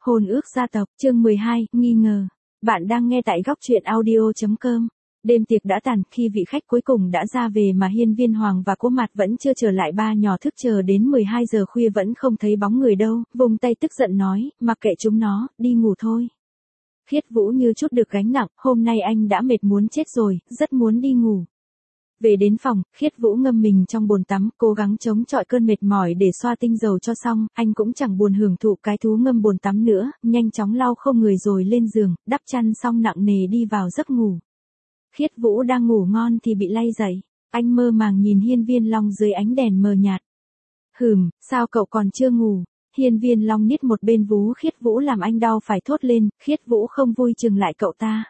Hôn ước gia tộc, chương 12, nghi ngờ. Bạn đang nghe tại góc truyện audio.com. Đêm tiệc đã tàn, khi vị khách cuối cùng đã ra về mà Hiên Viên Hoàng và Cố Mạt vẫn chưa trở lại, ba nhỏ thức chờ đến 12 giờ khuya vẫn không thấy bóng người đâu, vùng tay tức giận nói, mặc kệ chúng nó, đi ngủ thôi. Khiết Vũ như chút được gánh nặng, hôm nay anh đã mệt muốn chết rồi, rất muốn đi ngủ. Về đến phòng, Khiết Vũ ngâm mình trong bồn tắm, cố gắng chống chọi cơn mệt mỏi để xoa tinh dầu cho xong, anh cũng chẳng buồn hưởng thụ cái thú ngâm bồn tắm nữa, nhanh chóng lau khô người rồi lên giường, đắp chăn xong nặng nề đi vào giấc ngủ. Khiết Vũ đang ngủ ngon thì bị lay dậy, anh mơ màng nhìn Hiên Viên Long dưới ánh đèn mờ nhạt. Sao cậu còn chưa ngủ? Hiên Viên Long niết một bên vú Khiết Vũ làm anh đau phải thốt lên, Khiết Vũ không vui chừng lại cậu ta.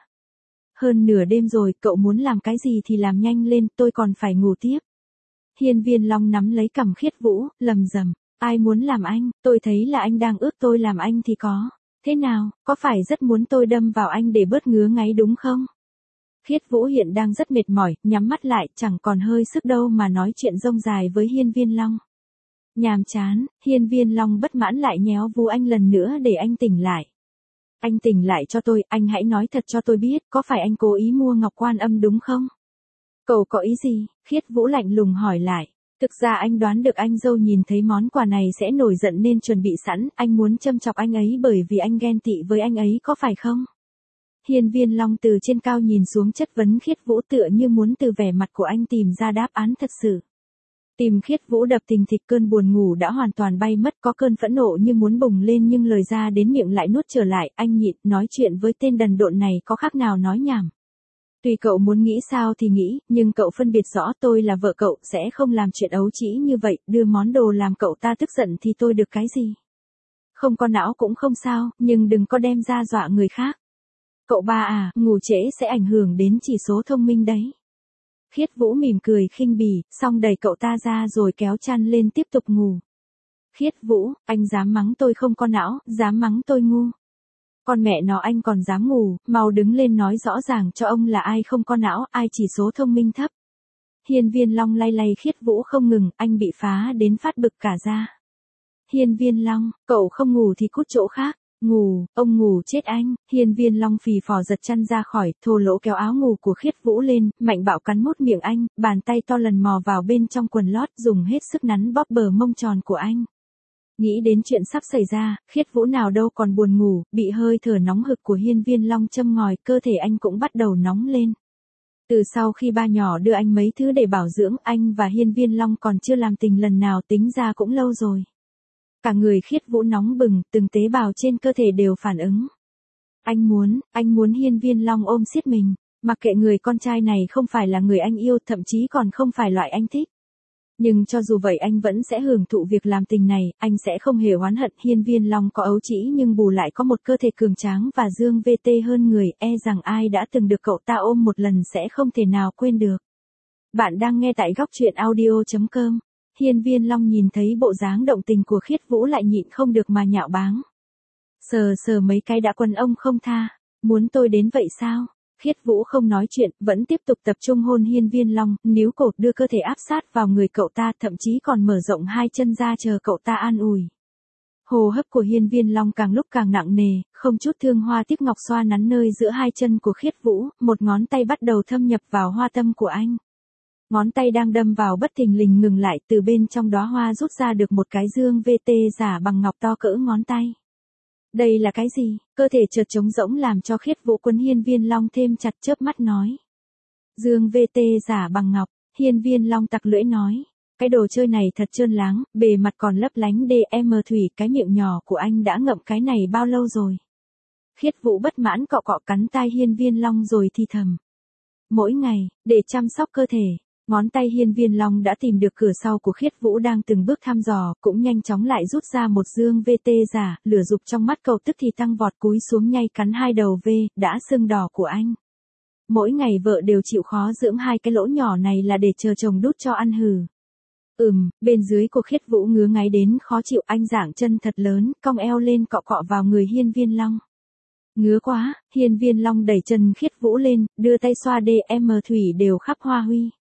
Hơn nửa đêm rồi, cậu muốn làm cái gì thì làm nhanh lên, tôi còn phải ngủ tiếp. Hiên Viên Long nắm lấy cằm Khiết Vũ, lầm rầm, ai muốn làm anh, tôi thấy là anh đang ước tôi làm anh thì có. Thế nào, có phải rất muốn tôi đâm vào anh để bớt ngứa ngáy đúng không? Khiết Vũ hiện đang rất mệt mỏi, nhắm mắt lại, chẳng còn hơi sức đâu mà nói chuyện rông dài với Hiên Viên Long. Nhàm chán, Hiên Viên Long bất mãn lại nhéo vú anh lần nữa để anh tỉnh lại. Anh tỉnh lại cho tôi, anh hãy nói thật cho tôi biết, có phải anh cố ý mua ngọc quan âm đúng không? Cậu có ý gì? Khiết Vũ lạnh lùng hỏi lại. Thực ra anh đoán được anh dâu nhìn thấy món quà này sẽ nổi giận nên chuẩn bị sẵn, anh muốn châm chọc anh ấy bởi vì anh ghen tị với anh ấy có phải không? Hiên Viên Long từ trên cao nhìn xuống chất vấn Khiết Vũ tựa như muốn từ vẻ mặt của anh tìm ra đáp án thật sự. Tim Khiết Vũ đập thình thịch, cơn buồn ngủ đã hoàn toàn bay mất, có cơn phẫn nộ như muốn bùng lên nhưng lời ra đến miệng lại nuốt trở lại, anh nhịn, nói chuyện với tên đần độn này có khác nào nói nhảm. Tùy cậu muốn nghĩ sao thì nghĩ, nhưng cậu phân biệt rõ tôi là vợ cậu, sẽ không làm chuyện ấu trĩ như vậy, đưa món đồ làm cậu ta tức giận thì tôi được cái gì. Không có não cũng không sao, nhưng đừng có đem ra dọa người khác. Cậu ba à, ngủ trễ sẽ ảnh hưởng đến chỉ số thông minh đấy. Khiết Vũ mỉm cười khinh bỉ, xong đẩy cậu ta ra rồi kéo chăn lên tiếp tục ngủ. Khiết Vũ, anh dám mắng tôi không có não, dám mắng tôi ngu. Con mẹ nó anh còn dám ngủ, mau đứng lên nói rõ ràng cho ông là ai không có não, ai chỉ số thông minh thấp. Hiên Viên Long lay lay Khiết Vũ không ngừng, anh bị phá đến phát bực cả ra. Hiên Viên Long, cậu không ngủ thì cút chỗ khác. Ngủ, ông ngủ chết anh. Hiên Viên Long phì phò giật chăn ra khỏi, thô lỗ kéo áo ngủ của Khiết Vũ lên, mạnh bạo cắn mốt miệng anh, bàn tay to lần mò vào bên trong quần lót, dùng hết sức nắn bóp bờ mông tròn của anh. Nghĩ đến chuyện sắp xảy ra, Khiết Vũ nào đâu còn buồn ngủ, bị hơi thở nóng hực của Hiên Viên Long châm ngòi, cơ thể anh cũng bắt đầu nóng lên. Từ sau khi ba nhỏ đưa anh mấy thứ để bảo dưỡng, anh và Hiên Viên Long còn chưa làm tình lần nào, tính ra cũng lâu rồi. Cả người Khiết Vũ nóng bừng, từng tế bào trên cơ thể đều phản ứng. Anh muốn Hiên Viên Long ôm siết mình, mặc kệ người con trai này không phải là người anh yêu, thậm chí còn không phải loại anh thích. Nhưng cho dù vậy anh vẫn sẽ hưởng thụ việc làm tình này, anh sẽ không hề oán hận. Hiên Viên Long có ấu trĩ nhưng bù lại có một cơ thể cường tráng và dương VT hơn người, e rằng ai đã từng được cậu ta ôm một lần sẽ không thể nào quên được. Bạn đang nghe tại góc truyện audio.com. Hiên Viên Long nhìn thấy bộ dáng động tình của Khiết Vũ lại nhịn không được mà nhạo báng. Sờ mấy cái đã quần ông không tha, muốn tôi đến vậy sao? Khiết Vũ không nói chuyện, vẫn tiếp tục tập trung hôn Hiên Viên Long, níu cột đưa cơ thể áp sát vào người cậu ta, thậm chí còn mở rộng hai chân ra chờ cậu ta an ủi. Hô hấp của Hiên Viên Long càng lúc càng nặng nề, không chút thương hoa tiếc ngọc xoa nắn nơi giữa hai chân của Khiết Vũ, một ngón tay bắt đầu thâm nhập vào hoa tâm của anh. Ngón tay đang đâm vào bất thình lình ngừng lại, từ bên trong đóa hoa rút ra được một cái dương VT giả bằng ngọc to cỡ ngón tay. Đây là cái gì? Cơ thể chợt trống rỗng làm cho Khiết Vũ quấn Hiên Viên Long thêm chặt, chớp mắt nói. Dương VT giả bằng ngọc. Hiên Viên Long tặc lưỡi nói. Cái đồ chơi này thật trơn láng, bề mặt còn lấp lánh DM thủy, cái miệng nhỏ của anh đã ngậm cái này bao lâu rồi? Khiết Vũ bất mãn cọ cọ cắn tai Hiên Viên Long rồi thì thầm. Mỗi ngày, để chăm sóc cơ thể. Ngón tay Hiên Viên Long đã tìm được cửa sau của Khiết Vũ đang từng bước thăm dò, cũng nhanh chóng lại rút ra một dương VT giả, lửa dục trong mắt cậu tức thì tăng vọt, cúi xuống nhay cắn hai đầu V, đã sưng đỏ của anh. Mỗi ngày vợ đều chịu khó dưỡng hai cái lỗ nhỏ này là để chờ chồng đút cho ăn hừ. Bên dưới của Khiết Vũ ngứa ngáy đến khó chịu, anh giảng chân thật lớn, cong eo lên cọ cọ vào người Hiên Viên Long. Ngứa quá, Hiên Viên Long đẩy chân Khiết Vũ lên, đưa tay xoa DM thủy đều khắp hoa huy.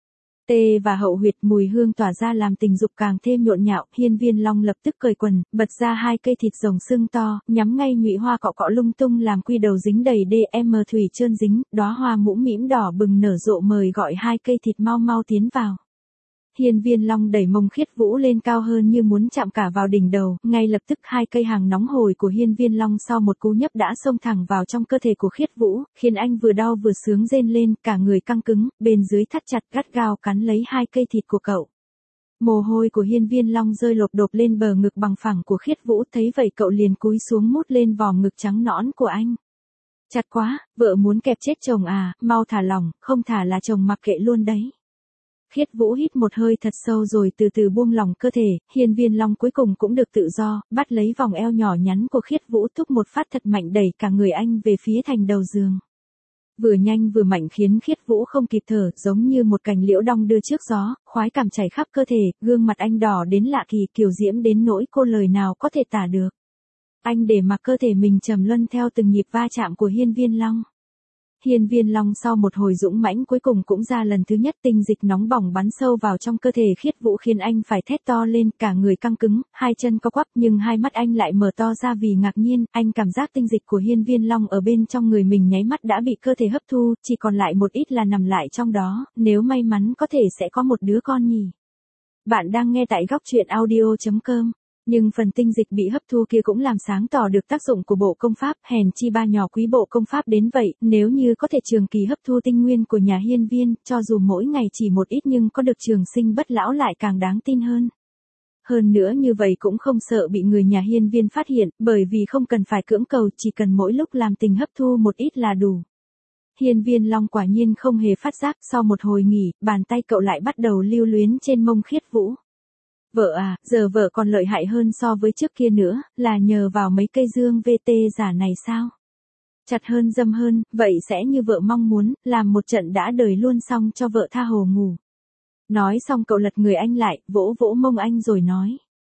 Tê và hậu huyệt mùi hương tỏa ra làm tình dục càng thêm nhộn nhạo, Hiên Viên Long lập tức cởi quần, bật ra hai cây thịt rồng xương to, nhắm ngay Nhụy Hoa cọ cọ lung tung làm quy đầu dính đầy DM thủy trơn dính, đóa hoa mũm mĩm đỏ bừng nở rộ mời gọi hai cây thịt mau mau tiến vào. Hiên Viên Long đẩy mông Khiết Vũ lên cao hơn như muốn chạm cả vào đỉnh đầu, ngay lập tức hai cây hàng nóng hổi của Hiên Viên Long sau một cú nhấp đã xông thẳng vào trong cơ thể của Khiết Vũ, khiến anh vừa đau vừa sướng rên lên, cả người căng cứng, bên dưới thắt chặt gắt gao cắn lấy hai cây thịt của cậu. Mồ hôi của Hiên Viên Long rơi lộp độp lên bờ ngực bằng phẳng của Khiết Vũ, thấy vậy cậu liền cúi xuống mút lên vòm ngực trắng nõn của anh. Chặt quá, vợ muốn kẹp chết chồng à, mau thả lỏng, không thả là chồng mặc kệ luôn đấy. Khiết Vũ hít một hơi thật sâu rồi từ từ buông lỏng cơ thể, Hiên Viên Long cuối cùng cũng được tự do, bắt lấy vòng eo nhỏ nhắn của Khiết Vũ thúc một phát thật mạnh đẩy cả người anh về phía thành đầu giường. Vừa nhanh vừa mạnh khiến Khiết Vũ không kịp thở, giống như một cành liễu đong đưa trước gió, khoái cảm chảy khắp cơ thể, gương mặt anh đỏ đến lạ kỳ, kiều diễm đến nỗi cô lời nào có thể tả được. Anh để mặc cơ thể mình trầm luân theo từng nhịp va chạm của Hiên Viên Long. Hiên Viên Long sau một hồi dũng mãnh cuối cùng cũng ra lần thứ nhất, tinh dịch nóng bỏng bắn sâu vào trong cơ thể Khiết Vũ khiến anh phải thét to lên, cả người căng cứng, hai chân co quắp nhưng hai mắt anh lại mở to ra vì ngạc nhiên, anh cảm giác tinh dịch của Hiên Viên Long ở bên trong người mình nháy mắt đã bị cơ thể hấp thu, chỉ còn lại một ít là nằm lại trong đó, nếu may mắn có thể sẽ có một đứa con nhỉ. Bạn đang nghe tại góc truyện audio.com. Nhưng phần tinh dịch bị hấp thu kia cũng làm sáng tỏ được tác dụng của bộ công pháp, hèn chi ba nhỏ quý bộ công pháp đến vậy, nếu như có thể trường kỳ hấp thu tinh nguyên của nhà Hiên Viên, cho dù mỗi ngày chỉ một ít nhưng có được trường sinh bất lão lại càng đáng tin hơn. Hơn nữa như vậy cũng không sợ bị người nhà Hiên Viên phát hiện, bởi vì không cần phải cưỡng cầu, chỉ cần mỗi lúc làm tình hấp thu một ít là đủ. Hiên Viên Long quả nhiên không hề phát giác, sau một hồi nghỉ, bàn tay cậu lại bắt đầu lưu luyến trên mông Khiết Vũ. Vợ à, giờ vợ còn lợi hại hơn so với trước kia nữa, là nhờ vào mấy cây dương VT giả này sao? Chặt hơn dâm hơn, vậy sẽ như vợ mong muốn, làm một trận đã đời luôn xong cho vợ tha hồ ngủ. Nói xong cậu lật người anh lại, vỗ vỗ mông anh rồi nói.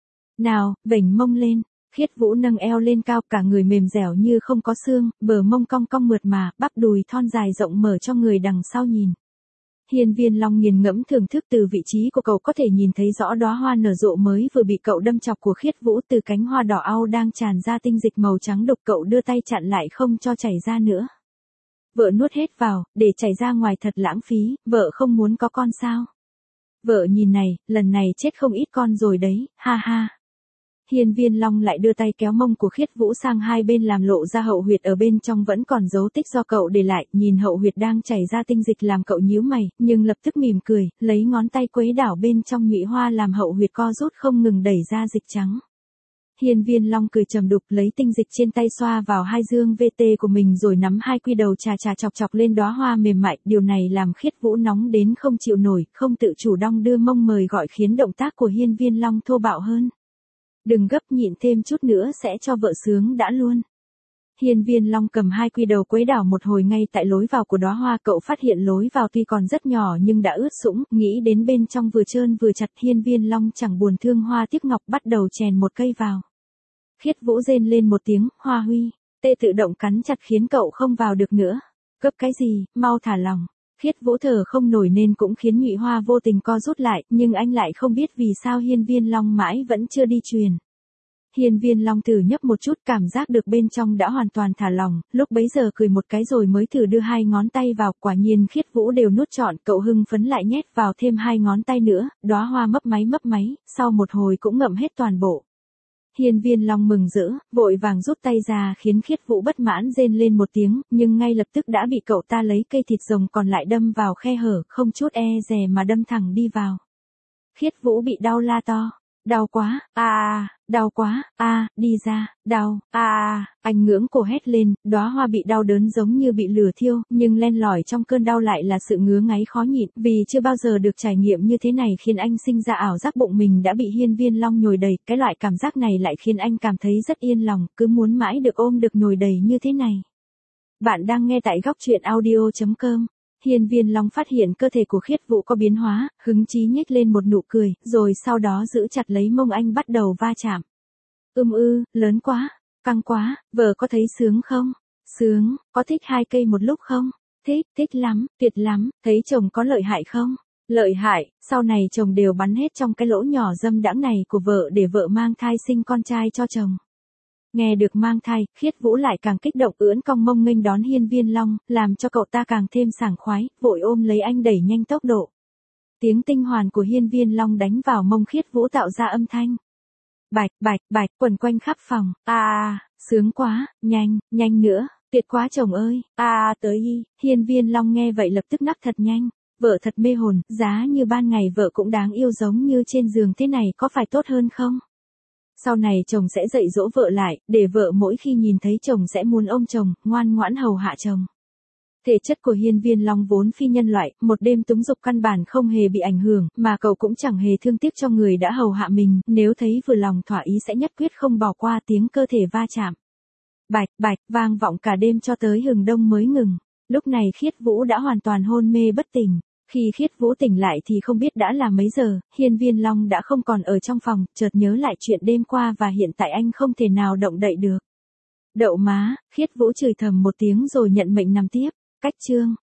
Nào, vểnh mông lên. Khiết Vũ nâng eo lên cao, cả người mềm dẻo như không có xương, bờ mông cong cong mượt mà, bắp đùi thon dài rộng mở cho người đằng sau nhìn. Hiên Viên Long nghiền ngẫm thưởng thức, từ vị trí của cậu có thể nhìn thấy rõ đóa hoa nở rộ mới vừa bị cậu đâm chọc của Khiết Vũ, từ cánh hoa đỏ au đang tràn ra tinh dịch màu trắng đục, cậu đưa tay chặn lại không cho chảy ra nữa. Vợ nuốt hết vào, để chảy ra ngoài thật lãng phí, vợ không muốn có con sao? Vợ nhìn này, lần này chết không ít con rồi đấy, ha ha. Hiên Viên Long lại đưa tay kéo mông của Khiết Vũ sang hai bên làm lộ ra hậu huyệt ở bên trong vẫn còn dấu tích do cậu để lại, nhìn hậu huyệt đang chảy ra tinh dịch làm cậu nhíu mày, nhưng lập tức mỉm cười, lấy ngón tay quấy đảo bên trong nhụy hoa làm hậu huyệt co rút không ngừng đẩy ra dịch trắng. Hiên Viên Long cười trầm đục, lấy tinh dịch trên tay xoa vào hai dương VT của mình rồi nắm hai quy đầu chà chà chọc chọc lên đóa hoa mềm mại, điều này làm Khiết Vũ nóng đến không chịu nổi, không tự chủ đong đưa mông mời gọi khiến động tác của Hiên Viên Long thô bạo hơn. Đừng gấp, nhịn thêm chút nữa sẽ cho vợ sướng đã luôn. Hiên Viên Long cầm hai quy đầu quấy đảo một hồi ngay tại lối vào của đóa hoa, cậu phát hiện lối vào tuy còn rất nhỏ nhưng đã ướt sũng, nghĩ đến bên trong vừa trơn vừa chặt, Hiên Viên Long chẳng buồn thương hoa tiếc ngọc bắt đầu chèn một cây vào. Khiết Vũ rên lên một tiếng, Hoa Huy, tê tự động cắn chặt khiến cậu không vào được nữa. Gấp cái gì, mau thả lòng. Khiết Vũ thở không nổi nên cũng khiến nhụy hoa vô tình co rút lại, nhưng anh lại không biết vì sao Hiên Viên Long mãi vẫn chưa đi truyền. Hiên Viên Long thử nhấp một chút, cảm giác được bên trong đã hoàn toàn thả lỏng, lúc bấy giờ cười một cái rồi mới thử đưa hai ngón tay vào, quả nhiên Khiết Vũ đều nuốt trọn, cậu hưng phấn lại nhét vào thêm hai ngón tay nữa, đóa hoa mấp máy, sau một hồi cũng ngậm hết toàn bộ. Hiên Viên Long mừng rỡ, vội vàng rút tay ra khiến Khiết Vũ bất mãn rên lên một tiếng, nhưng ngay lập tức đã bị cậu ta lấy cây thịt rồng còn lại đâm vào khe hở, không chút e dè mà đâm thẳng đi vào. Khiết Vũ bị đau la to. Đau quá, đau quá, đi ra, đau, anh ngưỡng cổ hét lên, đóa hoa bị đau đớn giống như bị lửa thiêu, nhưng len lỏi trong cơn đau lại là sự ngứa ngáy khó nhịn, vì chưa bao giờ được trải nghiệm như thế này khiến anh sinh ra ảo giác bụng mình đã bị Hiên Viên Long nhồi đầy, cái loại cảm giác này lại khiến anh cảm thấy rất yên lòng, cứ muốn mãi được ôm được nhồi đầy như thế này. Bạn đang nghe tại góc truyện audio.com. Hiên Viên Long phát hiện cơ thể của Khiết Vũ có biến hóa, hứng chí nhếch lên một nụ cười, rồi sau đó giữ chặt lấy mông anh bắt đầu va chạm. Lớn quá, căng quá, vợ có thấy sướng không? Sướng, có thích hai cây một lúc không? Thích lắm, tuyệt lắm, thấy chồng có lợi hại không? Lợi hại, sau này chồng đều bắn hết trong cái lỗ nhỏ dâm đãng này của vợ để vợ mang thai sinh con trai cho chồng. Nghe được mang thai, Khiết Vũ lại càng kích động ưỡn cong mông nghênh đón Hiên Viên Long, làm cho cậu ta càng thêm sảng khoái, vội ôm lấy anh đẩy nhanh tốc độ. Tiếng tinh hoàn của Hiên Viên Long đánh vào mông Khiết Vũ tạo ra âm thanh. Bạch, bạch, bạch, quần quanh khắp phòng, sướng quá, nhanh, nhanh nữa, tuyệt quá chồng ơi, tới y, Hiên Viên Long nghe vậy lập tức nắp thật nhanh, vợ thật mê hồn, giá như ban ngày vợ cũng đáng yêu giống như trên giường thế này có phải tốt hơn không? Sau này chồng sẽ dạy dỗ vợ lại, để vợ mỗi khi nhìn thấy chồng sẽ muốn ôm chồng, ngoan ngoãn hầu hạ chồng. Thể chất của Hiên Viên Long vốn phi nhân loại, một đêm túng dục căn bản không hề bị ảnh hưởng, mà cậu cũng chẳng hề thương tiếc cho người đã hầu hạ mình, nếu thấy vừa lòng thỏa ý sẽ nhất quyết không bỏ qua tiếng cơ thể va chạm. Bạch, bạch, vang vọng cả đêm cho tới hừng đông mới ngừng. Lúc này Khiết Vũ đã hoàn toàn hôn mê bất tỉnh. Khi Khiết Vũ tỉnh lại thì không biết đã là mấy giờ, Hiên Viên Long đã không còn ở trong phòng, chợt nhớ lại chuyện đêm qua và hiện tại anh không thể nào động đậy được. Đậu má, Khiết Vũ chửi thầm một tiếng rồi nhận mệnh nằm tiếp. Cách chương